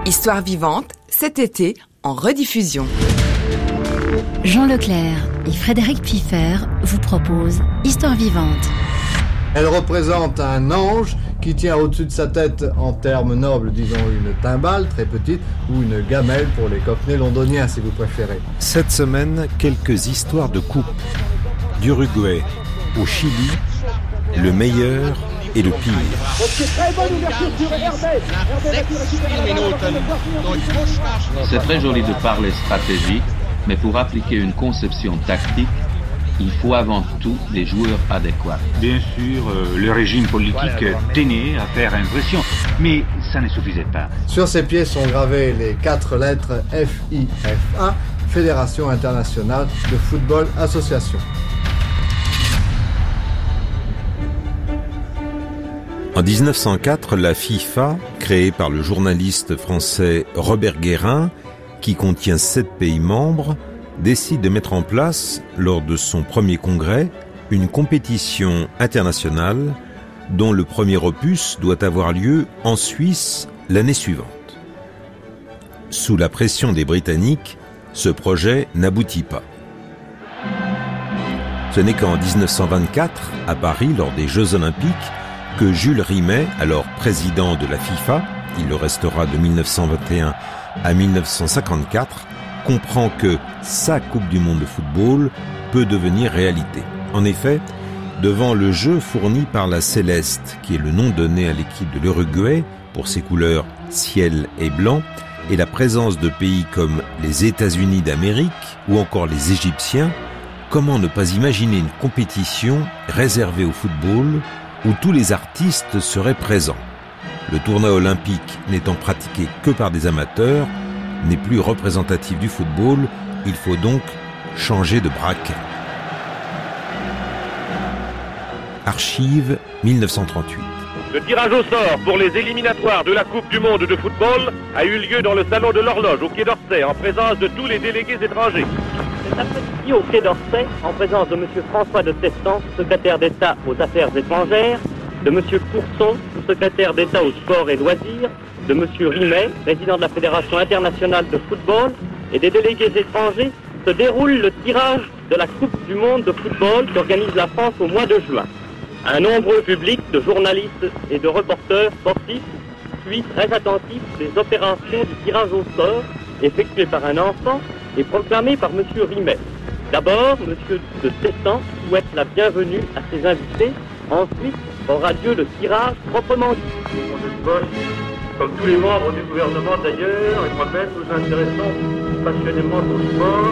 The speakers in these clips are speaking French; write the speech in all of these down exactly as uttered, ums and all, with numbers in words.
Histoire vivante, cet été, en rediffusion. Jean Leclerc et Frédéric Piffer vous proposent Histoire vivante. Elle représente un ange qui tient au-dessus de sa tête, en termes nobles, disons une timbale très petite ou une gamelle pour les cockneys londoniens si vous préférez. Cette semaine, quelques histoires de coupe. D'Uruguay au Chili, le meilleur et le pire. C'est très joli de parler stratégie, mais pour appliquer une conception tactique, il faut avant tout des joueurs adéquats. Bien sûr, euh, le régime politique tenait à faire impression, mais ça ne suffisait pas. Sur ses pieds sont gravées les quatre lettres F I F A, Fédération Internationale de Football Association. En dix-neuf cent quatre, la FIFA, créée par le journaliste français Robert Guérin, qui contient sept pays membres, décide de mettre en place, lors de son premier congrès, une compétition internationale dont le premier opus doit avoir lieu en Suisse l'année suivante. Sous la pression des Britanniques, ce projet n'aboutit pas. Ce n'est qu'en dix-neuf cent vingt-quatre, à Paris, lors des Jeux Olympiques, que Jules Rimet, alors président de la FIFA, il le restera de mille neuf cent vingt et un à mille neuf cent cinquante-quatre, comprend que sa Coupe du Monde de football peut devenir réalité. En effet, devant le jeu fourni par la Céleste, qui est le nom donné à l'équipe de l'Uruguay pour ses couleurs ciel et blanc, et la présence de pays comme les États-Unis d'Amérique ou encore les Égyptiens, comment ne pas imaginer une compétition réservée au football où tous les artistes seraient présents. Le tournoi olympique n'étant pratiqué que par des amateurs, n'est plus représentatif du football, il faut donc changer de braquet. Archives mille neuf cent trente-huit. Le tirage au sort pour les éliminatoires de la Coupe du Monde de football a eu lieu dans le salon de l'Horloge au Quai d'Orsay en présence de tous les délégués étrangers. Cet après-midi au Quai d'Orsay, en présence de M. François de Testan, secrétaire d'État aux Affaires étrangères, de M. Courson, secrétaire d'État aux Sports et Loisirs, de M. Rimet, président de la Fédération internationale de football, et des délégués étrangers, se déroule le tirage de la Coupe du Monde de football qu'organise la France au mois de juin. Un nombreux public de journalistes et de reporters sportifs suit très attentif les opérations du tirage au sort effectuées par un enfant et proclamées par M. Rimet. D'abord, M. de Testan souhaite la bienvenue à ses invités. Ensuite, aura lieu le tirage proprement dit. Comme tous les membres du gouvernement d'ailleurs, et moi-même, nous intéressons passionnément au sport.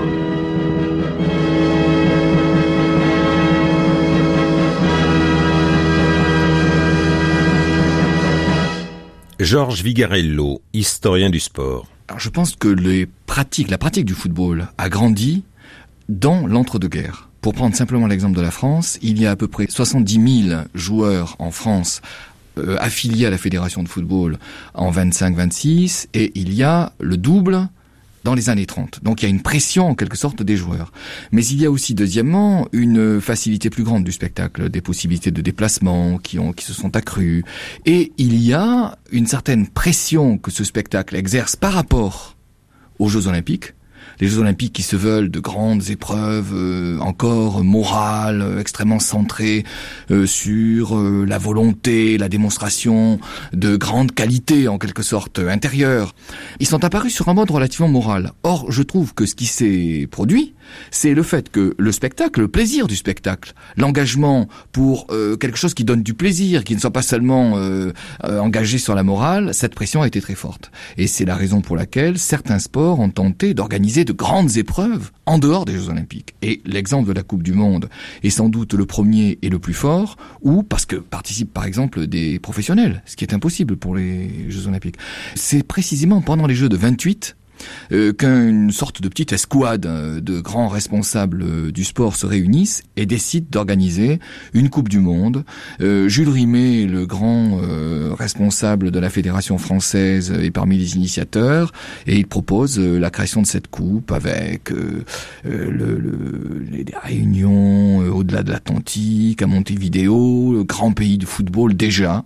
Georges Vigarello, historien du sport. Alors je pense que les pratiques, la pratique du football a grandi dans l'entre-deux-guerres. Pour prendre simplement l'exemple de la France, il y a à peu près soixante-dix mille joueurs en France euh, affiliés à la fédération de football en vingt-cinq vingt-six, et il y a le double dans les années trente. Donc il y a une pression en quelque sorte des joueurs. Mais il y a aussi deuxièmement une facilité plus grande du spectacle, des possibilités de déplacement qui ont qui se sont accrues, et il y a une certaine pression que ce spectacle exerce par rapport aux Jeux Olympiques. Les Jeux Olympiques qui se veulent de grandes épreuves, euh, encore morales, euh, extrêmement centrées euh, sur euh, la volonté, la démonstration de grandes qualités, en quelque sorte, euh, intérieures. Ils sont apparus sur un mode relativement moral. Or, je trouve que ce qui s'est produit, c'est le fait que le spectacle, le plaisir du spectacle, l'engagement pour euh, quelque chose qui donne du plaisir, qui ne soit pas seulement euh, euh, engagé sur la morale, cette pression a été très forte. Et c'est la raison pour laquelle certains sports ont tenté d'organiser de grandes épreuves en dehors des Jeux Olympiques. Et l'exemple de la Coupe du Monde est sans doute le premier et le plus fort, ou parce que participent par exemple des professionnels, ce qui est impossible pour les Jeux Olympiques. C'est précisément pendant les Jeux de vingt-huit Euh, qu'une sorte de petite escouade euh, de grands responsables euh, du sport se réunissent et décident d'organiser une Coupe du Monde. Euh, Jules Rimet, le grand euh, responsable de la Fédération française, est parmi les initiateurs, et il propose euh, la création de cette coupe avec euh, euh, le, le, les réunions euh, au-delà de l'Atlantique, à Montevideo, le grand pays du football déjà.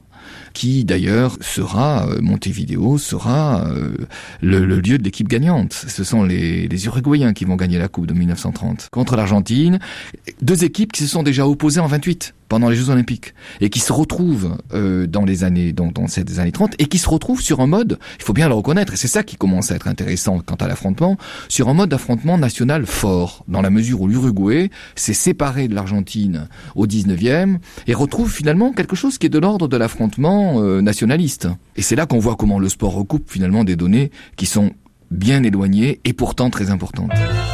qui d'ailleurs sera, euh, Montevideo sera euh, le, le lieu de l'équipe gagnante. Ce sont les, les Uruguayens qui vont gagner la Coupe de mille neuf cent trente contre l'Argentine. Deux équipes qui se sont déjà opposées en vingt-huit pendant les Jeux Olympiques et qui se retrouvent euh, dans les années, dans, dans ces années trente et qui se retrouvent sur un mode, il faut bien le reconnaître, et c'est ça qui commence à être intéressant quant à l'affrontement, sur un mode d'affrontement national fort, dans la mesure où l'Uruguay s'est séparé de l'Argentine au dix-neuvième et retrouve finalement quelque chose qui est de l'ordre de l'affrontement euh, nationaliste. Et c'est là qu'on voit comment le sport recoupe finalement des données qui sont bien éloignées et pourtant très importantes.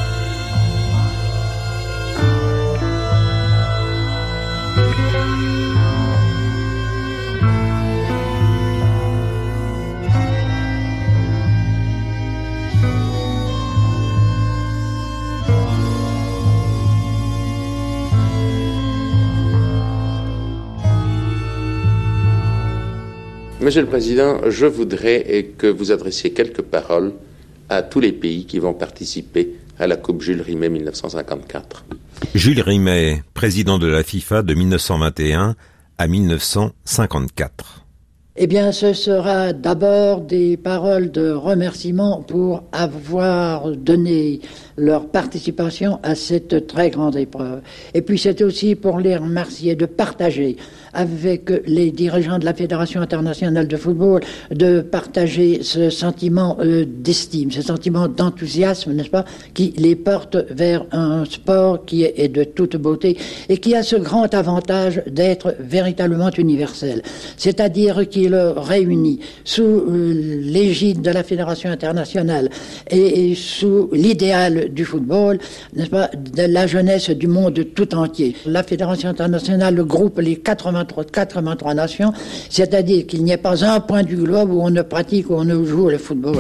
Monsieur le Président, je voudrais que vous adressiez quelques paroles à tous les pays qui vont participer à la Coupe Jules Rimet mille neuf cent cinquante-quatre. Jules Rimet, président de la FIFA de mille neuf cent vingt et un à mille neuf cent cinquante-quatre. Eh bien, ce sera d'abord des paroles de remerciement pour avoir donné leur participation à cette très grande épreuve. Et puis c'est aussi pour les remercier de partager avec les dirigeants de la Fédération internationale de football, de partager ce sentiment euh, d'estime, ce sentiment d'enthousiasme, n'est-ce pas, qui les porte vers un sport qui est, est de toute beauté et qui a ce grand avantage d'être véritablement universel. C'est-à-dire qu'il le réunit sous euh, l'égide de la Fédération internationale et, et sous l'idéal du football, n'est-ce pas, de la jeunesse du monde tout entier. La Fédération internationale groupe les quatre-vingt-trois nations, c'est-à-dire qu'il n'y ait pas un point du globe où on ne pratique, où on ne joue le football.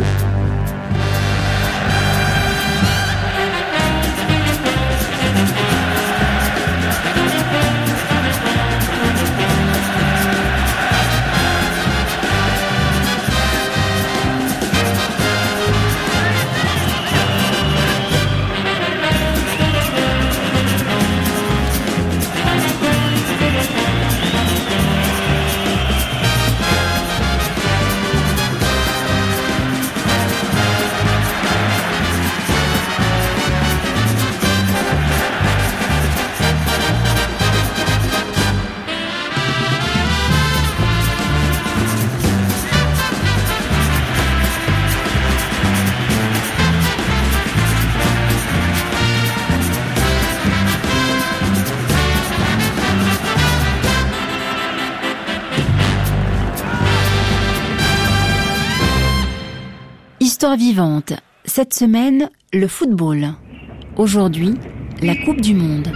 Histoire vivante. Cette semaine, le football. Aujourd'hui, la Coupe du Monde.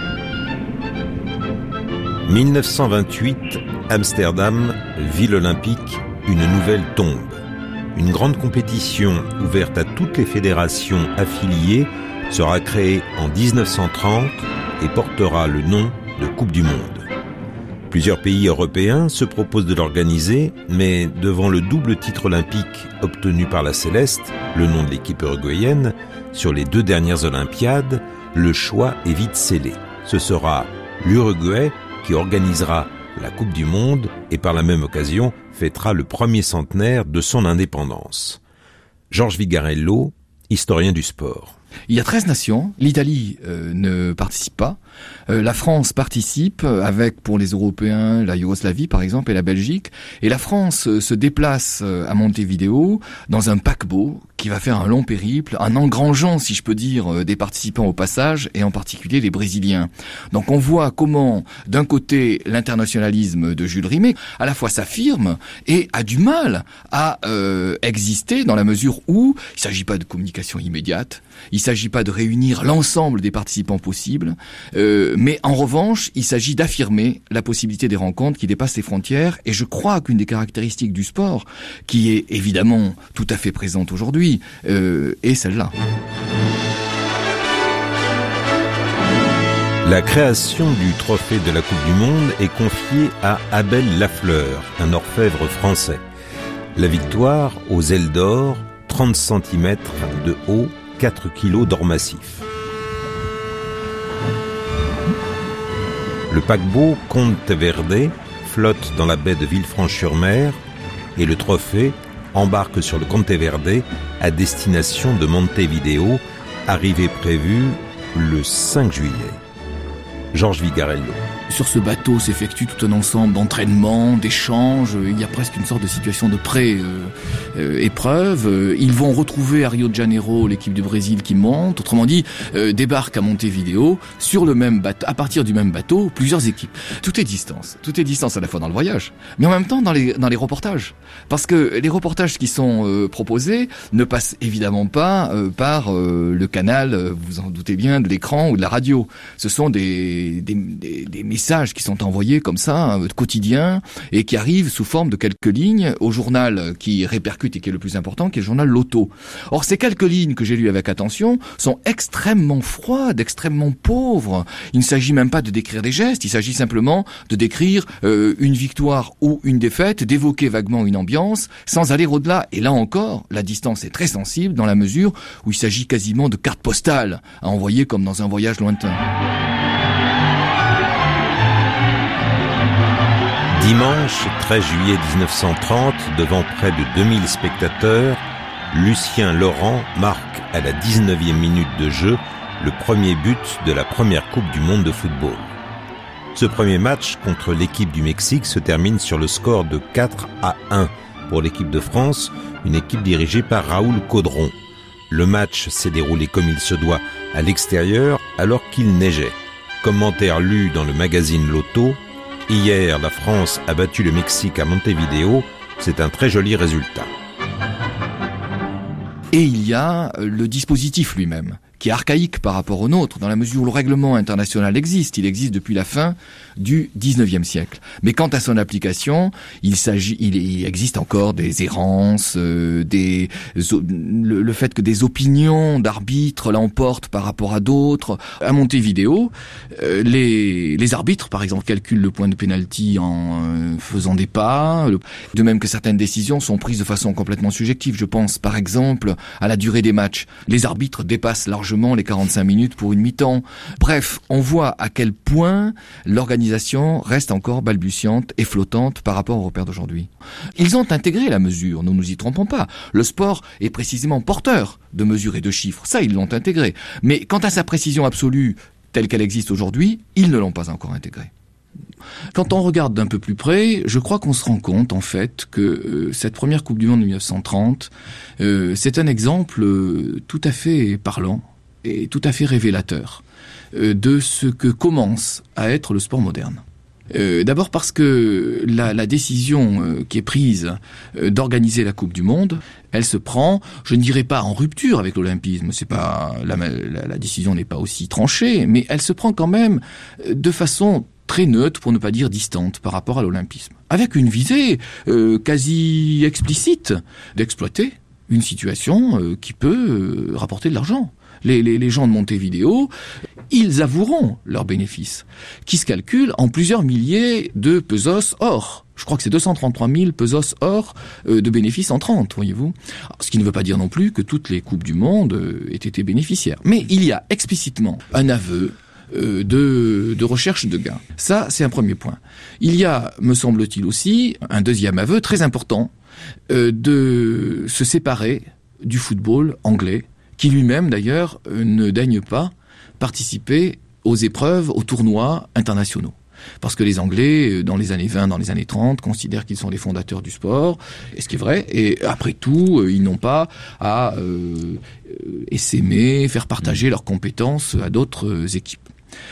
mille neuf cent vingt-huit, Amsterdam, ville olympique, une nouvelle tombe. Une grande compétition ouverte à toutes les fédérations affiliées sera créée en dix-neuf cent trente et portera le nom de Coupe du Monde. Plusieurs pays européens se proposent de l'organiser, mais devant le double titre olympique obtenu par la Céleste, le nom de l'équipe uruguayenne, sur les deux dernières Olympiades, le choix est vite scellé. Ce sera l'Uruguay qui organisera la Coupe du Monde et par la même occasion fêtera le premier centenaire de son indépendance. Georges Vigarello, historien du sport. Il y a treize nations, l'Italie euh, ne participe pas, euh, la France participe avec pour les Européens la Yougoslavie par exemple et la Belgique, et la France euh, se déplace euh, à Montevideo dans un paquebot qui va faire un long périple, en engrangeant, si je peux dire, euh, des participants au passage, et en particulier les Brésiliens. Donc on voit comment, d'un côté, l'internationalisme de Jules Rimet, à la fois s'affirme et a du mal à euh, exister dans la mesure où il ne s'agit pas de communication immédiate, il ne s'agit pas de réunir l'ensemble des participants possibles, euh, mais en revanche, il s'agit d'affirmer la possibilité des rencontres qui dépassent les frontières, et je crois qu'une des caractéristiques du sport, qui est évidemment tout à fait présente aujourd'hui, Euh, et celle-là. La création du trophée de la Coupe du Monde est confiée à Abel Lafleur, un orfèvre français. La victoire aux ailes d'or, trente centimètres de haut, quatre kilos d'or massif. Le paquebot Conte Verde, flotte dans la baie de Villefranche-sur-Mer et le trophée embarque sur le Conteverde à destination de Montevideo, arrivée prévue le cinq juillet. Georges Vigarello. Sur ce bateau s'effectue tout un ensemble d'entraînements, d'échanges. Il y a presque une sorte de situation de pré-épreuve. Euh, euh, Ils vont retrouver à Rio de Janeiro l'équipe du Brésil qui monte. Autrement dit, euh, débarquent à Montevideo sur le même bateau, à partir du même bateau, plusieurs équipes. Tout est distance. Tout est distance à la fois dans le voyage, mais en même temps dans les dans les reportages. Parce que les reportages qui sont euh, proposés ne passent évidemment pas euh, par euh, le canal, euh, vous en doutez bien, de l'écran ou de la radio. Ce sont des des, des, des messages qui sont envoyés comme ça, euh, quotidiens, et qui arrivent sous forme de quelques lignes au journal qui répercute et qui est le plus important, qui est le journal L'Auto. Or, ces quelques lignes que j'ai lues avec attention sont extrêmement froides, extrêmement pauvres. Il ne s'agit même pas de décrire des gestes, il s'agit simplement de décrire euh, une victoire ou une défaite, d'évoquer vaguement une ambiance, sans aller au-delà. Et là encore, la distance est très sensible dans la mesure où il s'agit quasiment de cartes postales à envoyer comme dans un voyage lointain. Dimanche treize juillet dix-neuf cent trente, devant près de deux mille spectateurs, Lucien Laurent marque à la dix-neuvième minute de jeu le premier but de la première Coupe du Monde de football. Ce premier match contre l'équipe du Mexique se termine sur le score de quatre à un pour l'équipe de France, une équipe dirigée par Raoul Caudron. Le match s'est déroulé comme il se doit à l'extérieur alors qu'il neigeait. Commentaire lu dans le magazine L'Auto: hier, la France a battu le Mexique à Montevideo. C'est un très joli résultat. Et il y a le dispositif lui-même, qui est archaïque par rapport au nôtre, dans la mesure où le règlement international existe. Il existe depuis la fin du dix-neuvième siècle. Mais quant à son application, il s'agit, il existe encore des errances, euh, des, le, le fait que des opinions d'arbitres l'emportent par rapport à d'autres. À Montevideo, euh, les, les arbitres, par exemple, calculent le point de pénalty en euh, faisant des pas. De même que certaines décisions sont prises de façon complètement subjective. Je pense, par exemple, à la durée des matchs. Les arbitres dépassent largement les quarante-cinq minutes pour une mi-temps. Bref, on voit à quel point l'organisation reste encore balbutiante et flottante par rapport aux repères d'aujourd'hui. Ils ont intégré la mesure, ne nous y trompons pas. Le sport est précisément porteur de mesures et de chiffres. Ça, ils l'ont intégré. Mais quant à sa précision absolue, telle qu'elle existe aujourd'hui, ils ne l'ont pas encore intégrée. Quand on regarde d'un peu plus près, je crois qu'on se rend compte en fait que euh, cette première Coupe du Monde de dix-neuf cent trente, euh, c'est un exemple euh, tout à fait parlant et tout à fait révélateur euh, de ce que commence à être le sport moderne. Euh, d'abord parce que la, la décision euh, qui est prise euh, d'organiser la Coupe du Monde, elle se prend, je ne dirais pas en rupture avec l'olympisme, c'est pas la, la, la décision n'est pas aussi tranchée, mais elle se prend quand même euh, de façon très neutre, pour ne pas dire distante, par rapport à l'olympisme, avec une visée euh, quasi explicite d'exploiter une situation euh, qui peut euh, rapporter de l'argent. Les, les, les gens de Montevideo, ils avoueront leurs bénéfices, qui se calculent en plusieurs milliers de pesos or. Je crois que c'est deux cent trente-trois mille pesos or euh, de bénéfices en trente, voyez-vous. Alors, ce qui ne veut pas dire non plus que toutes les Coupes du Monde euh, aient été bénéficiaires. Mais il y a explicitement un aveu euh, de, de recherche de gains. Ça, c'est un premier point. Il y a, me semble-t-il aussi, un deuxième aveu très important euh, de se séparer du football anglais, qui lui-même, d'ailleurs, ne daigne pas participer aux épreuves, aux tournois internationaux. Parce que les Anglais, dans les années vingt, dans les années trente, considèrent qu'ils sont les fondateurs du sport, et ce qui est vrai, et après tout, ils n'ont pas à euh, essaimer, faire partager leurs compétences à d'autres équipes.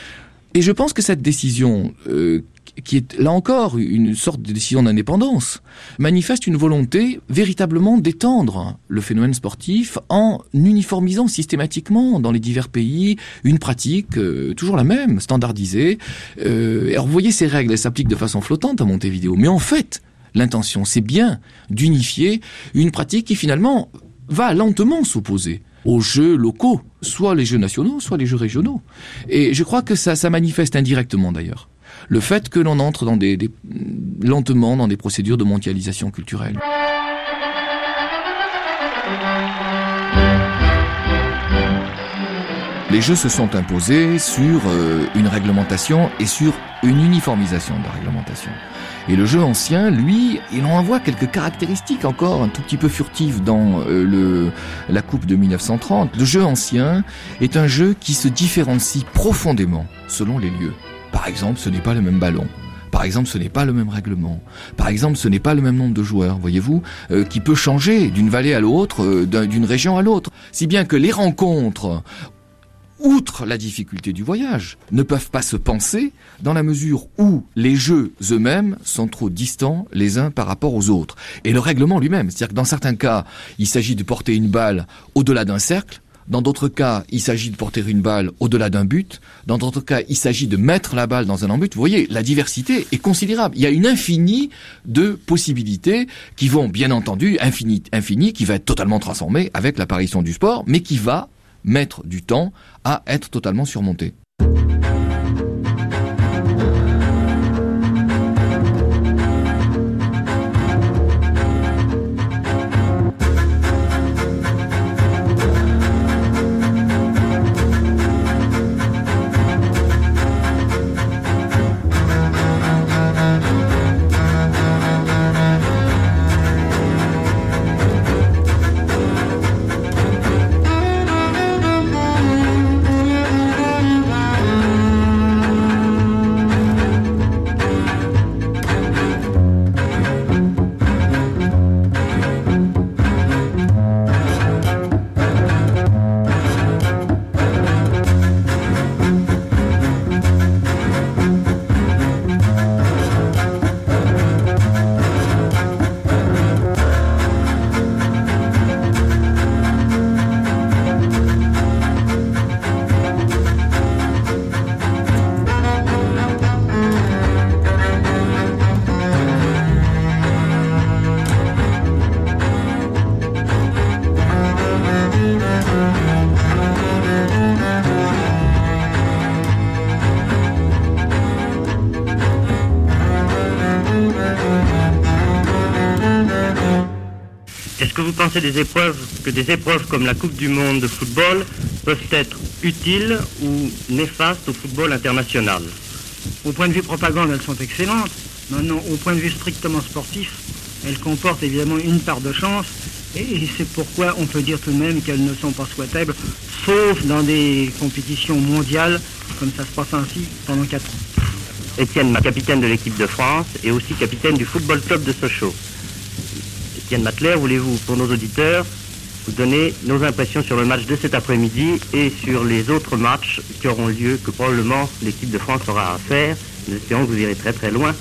Et je pense que cette décision, euh, qui est là encore une sorte de décision d'indépendance, manifeste une volonté véritablement d'étendre le phénomène sportif en uniformisant systématiquement dans les divers pays une pratique euh, toujours la même, standardisée. Euh, alors vous voyez, ces règles, elles s'appliquent de façon flottante à Montevideo, mais en fait, l'intention, c'est bien d'unifier une pratique qui finalement va lentement s'opposer aux jeux locaux, soit les jeux nationaux, soit les jeux régionaux. Et je crois que ça, ça manifeste indirectement d'ailleurs le fait que l'on entre dans des, des, lentement dans des procédures de mondialisation culturelle. Les les jeux se sont imposés sur euh, une réglementation et sur une uniformisation de la réglementation. Et le jeu ancien, lui, il en voit quelques caractéristiques encore un tout petit peu furtives dans euh, le, la Coupe de mille neuf cent trente. Le jeu ancien est un jeu qui se différencie profondément selon les lieux. Par exemple, ce n'est pas le même ballon. Par exemple, ce n'est pas le même règlement. Par exemple, ce n'est pas le même nombre de joueurs, voyez-vous, euh, qui peut changer d'une vallée à l'autre, euh, d'un, d'une région à l'autre. Si bien que les rencontres, outre la difficulté du voyage, ne peuvent pas se penser dans la mesure où les jeux eux-mêmes sont trop distants les uns par rapport aux autres. Et le règlement lui-même, c'est-à-dire que dans certains cas, il s'agit de porter une balle au-delà d'un cercle. Dans d'autres cas, il s'agit de porter une balle au-delà d'un but. Dans d'autres cas, il s'agit de mettre la balle dans un embut. Vous voyez, la diversité est considérable. Il y a une infinie de possibilités qui vont, bien entendu, infinies, infinies, qui va être totalement transformée avec l'apparition du sport, mais qui va mettre du temps à être totalement surmontée. Est-ce que vous pensez des épreuves, que des épreuves comme la Coupe du Monde de football peuvent être utiles ou néfastes au football international? Au point de vue propagande, elles sont excellentes. Maintenant, au point de vue strictement sportif, elles comportent évidemment une part de chance. Et c'est pourquoi on peut dire tout de même qu'elles ne sont pas souhaitables, sauf dans des compétitions mondiales, comme ça se passe ainsi pendant quatre ans. Étienne, capitaine de l'équipe de France et aussi capitaine du football club de Sochaux. Étienne Matler, voulez-vous, pour nos auditeurs, vous donner nos impressions sur le match de cet après-midi et sur les autres matchs qui auront lieu, que probablement l'équipe de France aura à faire. Nous espérons que vous irez très très loin.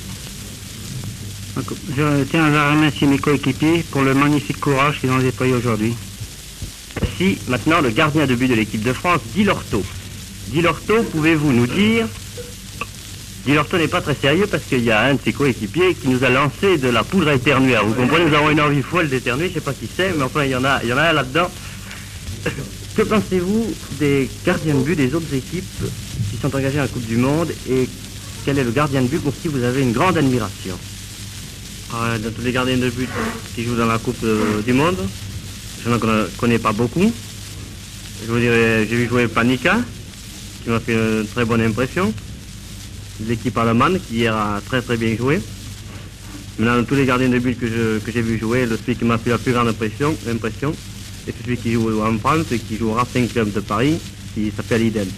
Je tiens à remercier mes coéquipiers pour le magnifique courage qu'ils ont déployé aujourd'hui. Voici maintenant le gardien de but de l'équipe de France, Di Lorto. Di Lorto, pouvez-vous nous dire... Di Lorto n'est pas très sérieux parce qu'il y a un de ses coéquipiers qui nous a lancé de la poudre à éternuer. Alors, vous comprenez, nous avons une envie folle d'éternuer, je ne sais pas qui c'est, mais enfin il y en a, il y en a un là-dedans. Que pensez-vous des gardiens de but des autres équipes qui sont engagées en la Coupe du Monde et quel est le gardien de but pour qui vous avez une grande admiration? euh, Dans tous les gardiens de but qui jouent dans la Coupe euh, du Monde, je n'en connais pas beaucoup. Je vous dirais, j'ai vu jouer Panica, qui m'a fait une très bonne impression. L'équipe allemande qui hier a très très bien joué. Maintenant, tous les gardiens de but que, je, que j'ai vu jouer, le celui qui m'a fait la plus grande impression, impression c'est celui qui joue en France et qui joue au Racing Club de Paris, qui s'appelle Iden.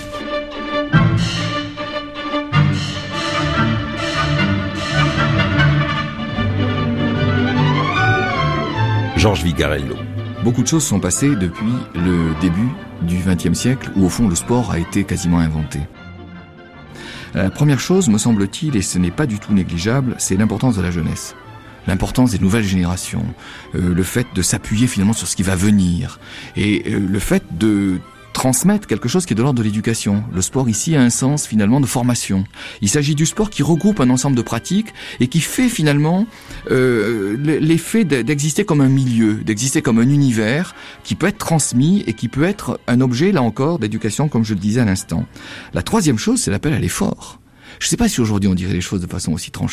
Georges Vigarello. Beaucoup de choses sont passées depuis le début du vingtième siècle, où au fond le sport a été quasiment inventé. La première chose, me semble-t-il, et ce n'est pas du tout négligeable, c'est l'importance de la jeunesse. L'importance des nouvelles générations, euh, le fait de s'appuyer finalement sur ce qui va venir, et euh, le fait de transmettre quelque chose qui est de l'ordre de l'éducation. Le sport ici a un sens finalement de formation. Il s'agit du sport qui regroupe un ensemble de pratiques et qui fait finalement euh, l'effet d'exister comme un milieu, d'exister comme un univers qui peut être transmis et qui peut être un objet, là encore, d'éducation, comme je le disais à l'instant. La troisième chose, c'est l'appel à l'effort. Je ne sais pas si aujourd'hui on dirait les choses de façon aussi tranchée.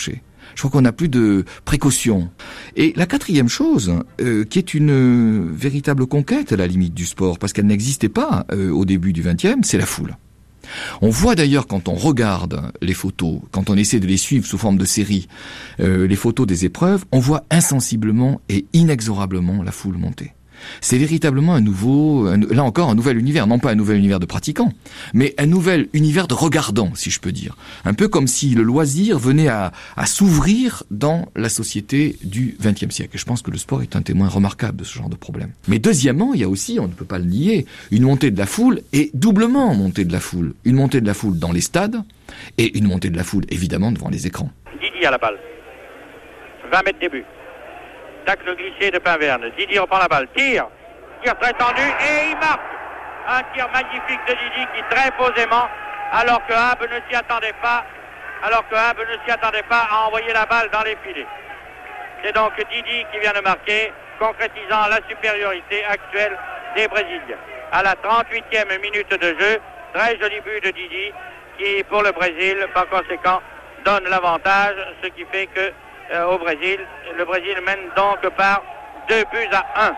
Je crois qu'on n'a plus de précaution. Et la quatrième chose, euh, qui est une euh, véritable conquête à la limite du sport, parce qu'elle n'existait pas euh, au début du vingtième, c'est la foule. On voit d'ailleurs quand on regarde les photos, quand on essaie de les suivre sous forme de série, euh, les photos des épreuves, on voit insensiblement et inexorablement la foule monter. C'est véritablement un nouveau, un, là encore un nouvel univers, non pas un nouvel univers de pratiquants, mais un nouvel univers de regardants, si je peux dire. Un peu comme si le loisir venait à, à s'ouvrir dans la société du vingtième siècle. Et je pense que le sport est un témoin remarquable de ce genre de problème. Mais deuxièmement, il y a aussi, on ne peut pas le nier, une montée de la foule, et doublement montée de la foule. Une montée de la foule dans les stades, et une montée de la foule, évidemment, devant les écrans. Didier à la balle. vingt mètres début. Tacle glissé de Pinverne. Didi reprend la balle. Tire. Tire très tendu et il marque. Un tir magnifique de Didi qui très posément, alors que Habe ne s'y attendait pas, alors que Habe ne s'y attendait pas à envoyer la balle dans les filets. C'est donc Didi qui vient de marquer, concrétisant la supériorité actuelle des Brésiliens. À la trente-huitième minute de jeu, très joli but de Didi qui, pour le Brésil, par conséquent, donne l'avantage, ce qui fait que Euh, au Brésil. Le Brésil mène donc par deux buts à un.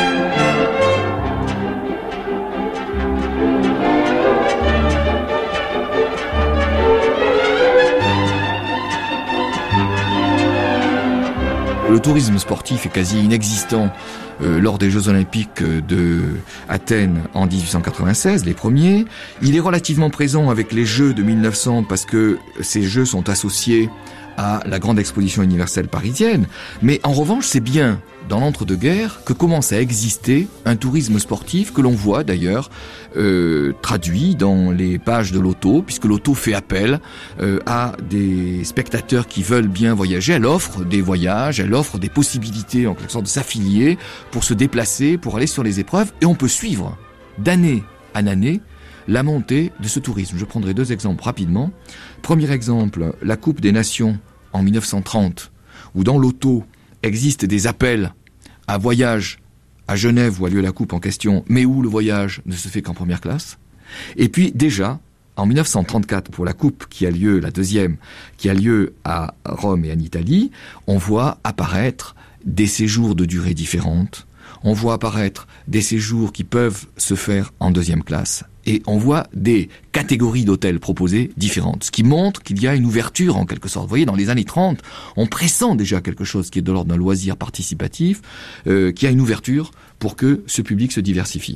Le tourisme sportif est quasi inexistant euh, lors des Jeux Olympiques de Athènes en dix-huit cent quatre-vingt-seize, les premiers. Il est relativement présent avec les Jeux de mille neuf cents parce que ces Jeux sont associés à la grande exposition universelle parisienne, mais en revanche c'est bien dans l'entre-deux-guerres que commence à exister un tourisme sportif que l'on voit d'ailleurs euh, traduit dans les pages de l'auto, puisque l'auto fait appel euh, à des spectateurs qui veulent bien voyager. Elle offre des voyages, elle offre des possibilités en quelque sorte de s'affilier pour se déplacer, pour aller sur les épreuves, et on peut suivre d'année en année la montée de ce tourisme. Je prendrai deux exemples rapidement. Premier exemple, la Coupe des Nations en mille neuf cent trente, où dans l'auto existent des appels à voyage à Genève où a lieu la Coupe en question, mais où le voyage ne se fait qu'en première classe. Et puis déjà, en mille neuf cent trente-quatre, pour la Coupe qui a lieu, la deuxième, qui a lieu à Rome et en Italie, on voit apparaître des séjours de durée différente. On voit apparaître des séjours qui peuvent se faire en deuxième classe. Et on voit des catégories d'hôtels proposées différentes, ce qui montre qu'il y a une ouverture en quelque sorte. Vous voyez, dans les années trente, on pressent déjà quelque chose qui est de l'ordre d'un loisir participatif, euh, qui a une ouverture pour que ce public se diversifie.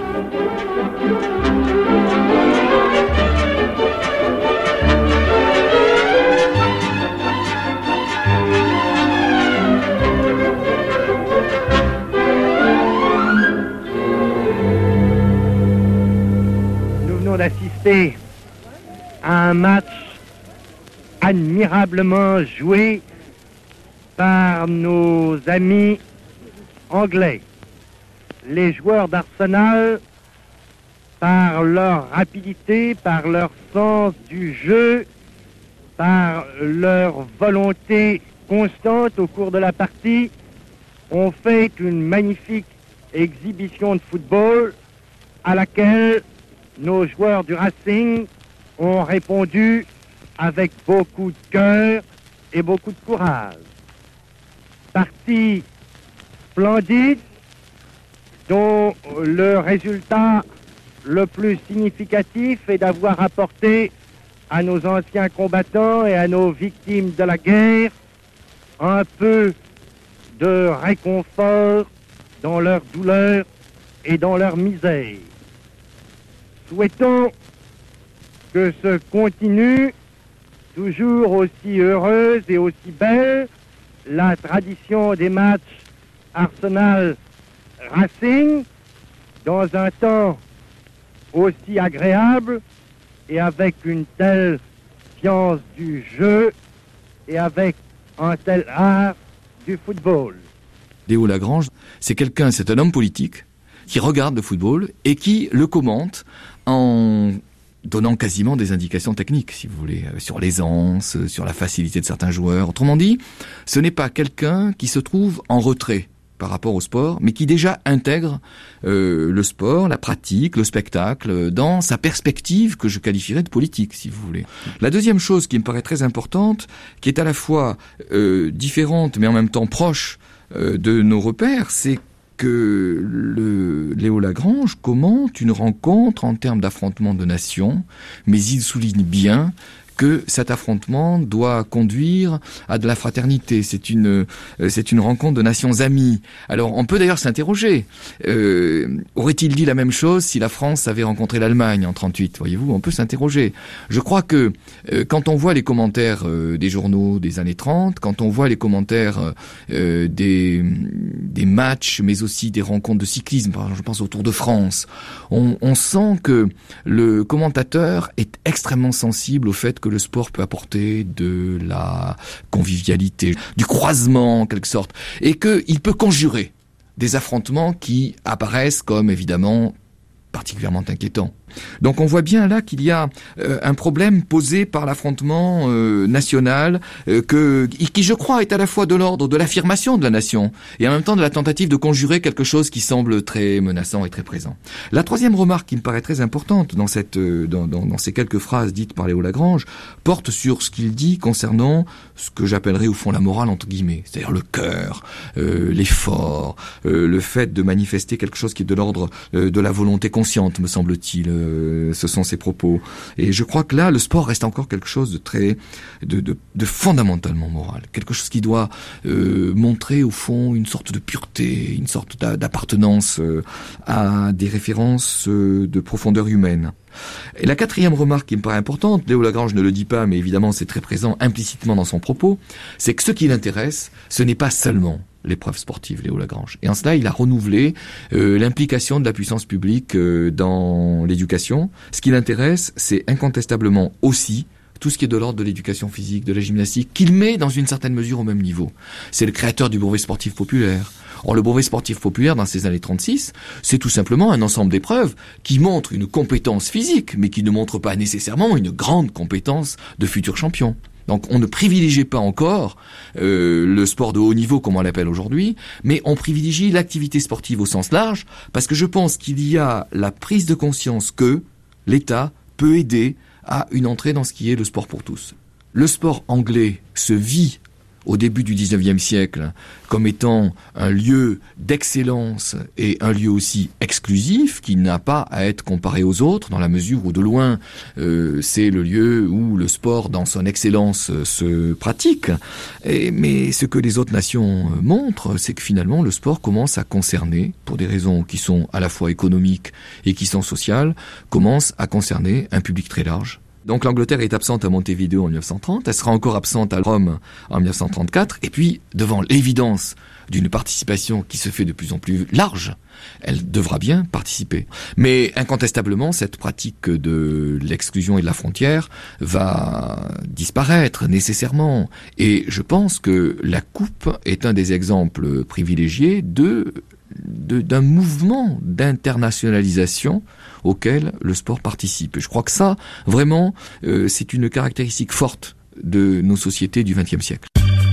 D'assister à un match admirablement joué par nos amis anglais. Les joueurs d'Arsenal, par leur rapidité, par leur sens du jeu, par leur volonté constante au cours de la partie, ont fait une magnifique exhibition de football à laquelle nos joueurs du Racing ont répondu avec beaucoup de cœur et beaucoup de courage. Partie splendide dont le résultat le plus significatif est d'avoir apporté à nos anciens combattants et à nos victimes de la guerre un peu de réconfort dans leur douleur et dans leur misère. Souhaitons que se continue toujours aussi heureuse et aussi belle la tradition des matchs Arsenal-Racing dans un temps aussi agréable et avec une telle science du jeu et avec un tel art du football. Léo Lagrange, c'est quelqu'un, c'est un homme politique qui regarde le football et qui le commente en donnant quasiment des indications techniques, si vous voulez, sur l'aisance, sur la facilité de certains joueurs. Autrement dit, ce n'est pas quelqu'un qui se trouve en retrait par rapport au sport, mais qui déjà intègre euh, le sport, la pratique, le spectacle, dans sa perspective que je qualifierais de politique, si vous voulez. La deuxième chose qui me paraît très importante, qui est à la fois euh, différente mais en même temps proche euh, de nos repères, c'est que le Léo Lagrange commente une rencontre en termes d'affrontement de nations, mais il souligne bien que cet affrontement doit conduire à de la fraternité. C'est une, c'est une rencontre de nations amies. Alors, on peut d'ailleurs s'interroger. Euh, aurait-il dit la même chose si la France avait rencontré l'Allemagne en trente-huit? Voyez-vous, on peut s'interroger. Je crois que euh, quand on voit les commentaires euh, des journaux des années trente, quand on voit les commentaires euh, des, des matchs, mais aussi des rencontres de cyclisme, par exemple, je pense au Tour de France, on, on sent que le commentateur est extrêmement sensible au fait que le sport peut apporter de la convivialité, du croisement en quelque sorte, et qu'il peut conjurer des affrontements qui apparaissent comme évidemment particulièrement inquiétants. Donc on voit bien là qu'il y a euh, un problème posé par l'affrontement euh, national euh, que, qui, je crois, est à la fois de l'ordre de l'affirmation de la nation et en même temps de la tentative de conjurer quelque chose qui semble très menaçant et très présent. La troisième remarque qui me paraît très importante dans, cette, euh, dans, dans, dans ces quelques phrases dites par Léo Lagrange porte sur ce qu'il dit concernant ce que j'appellerais au fond la morale entre guillemets, c'est-à-dire le cœur, euh, l'effort, euh, le fait de manifester quelque chose qui est de l'ordre euh, de la volonté consciente, me semble-t-il. Euh, ce sont ses propos. Et je crois que là, le sport reste encore quelque chose de très, de, de, de fondamentalement moral. Quelque chose qui doit euh, montrer au fond une sorte de pureté, une sorte d'appartenance euh, à des références euh, de profondeur humaine. Et la quatrième remarque qui me paraît importante, Léo Lagrange ne le dit pas, mais évidemment c'est très présent implicitement dans son propos, c'est que ce qui l'intéresse, ce n'est pas seulement l'épreuve sportive, Léo Lagrange. Et en cela, il a renouvelé euh, l'implication de la puissance publique euh, dans l'éducation. Ce qui l'intéresse, c'est incontestablement aussi tout ce qui est de l'ordre de l'éducation physique, de la gymnastique, qu'il met dans une certaine mesure au même niveau. C'est le créateur du brevet sportif populaire. Or, le brevet sportif populaire, dans ces années trente-six, c'est tout simplement un ensemble d'épreuves qui montrent une compétence physique, mais qui ne montrent pas nécessairement une grande compétence de futur champion. Donc on ne privilégie pas encore euh, le sport de haut niveau comme on l'appelle aujourd'hui, mais on privilégie l'activité sportive au sens large, parce que je pense qu'il y a la prise de conscience que l'État peut aider à une entrée dans ce qui est le sport pour tous. Le sport anglais se vit au début du dix-neuvième siècle comme étant un lieu d'excellence et un lieu aussi exclusif qui n'a pas à être comparé aux autres dans la mesure où de loin euh, c'est le lieu où le sport dans son excellence euh, se pratique. Et, mais ce que les autres nations euh, montrent, c'est que finalement le sport commence à concerner, pour des raisons qui sont à la fois économiques et qui sont sociales, commence à concerner un public très large. Donc l'Angleterre est absente à Montevideo en mille neuf cent trente, elle sera encore absente à Rome en mille neuf cent trente-quatre, et puis devant l'évidence d'une participation qui se fait de plus en plus large, elle devra bien participer. Mais incontestablement, cette pratique de l'exclusion et de la frontière va disparaître nécessairement. Et je pense que la Coupe est un des exemples privilégiés de, de d'un mouvement d'internationalisation auquel le sport participe. Et je crois que ça, vraiment, euh, c'est une caractéristique forte de nos sociétés du vingtième siècle.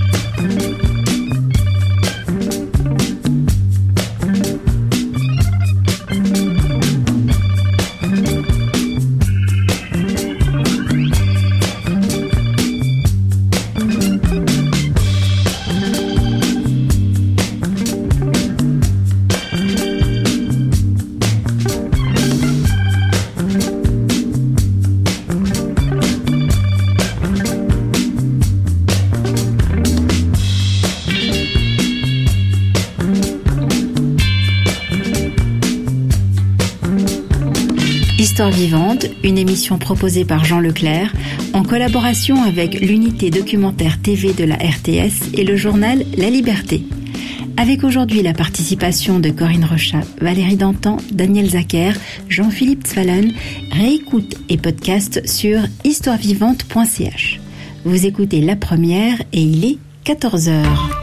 Histoire vivante, une émission proposée par Jean Leclerc en collaboration avec l'unité documentaire T V de la R T S et le journal La Liberté. Avec aujourd'hui la participation de Corinne Rochat, Valérie Dantan, Daniel Zacher, Jean-Philippe Zwalen, réécoute et podcast sur histoire vivante point c h. Vous écoutez La Première et il est quatorze heures.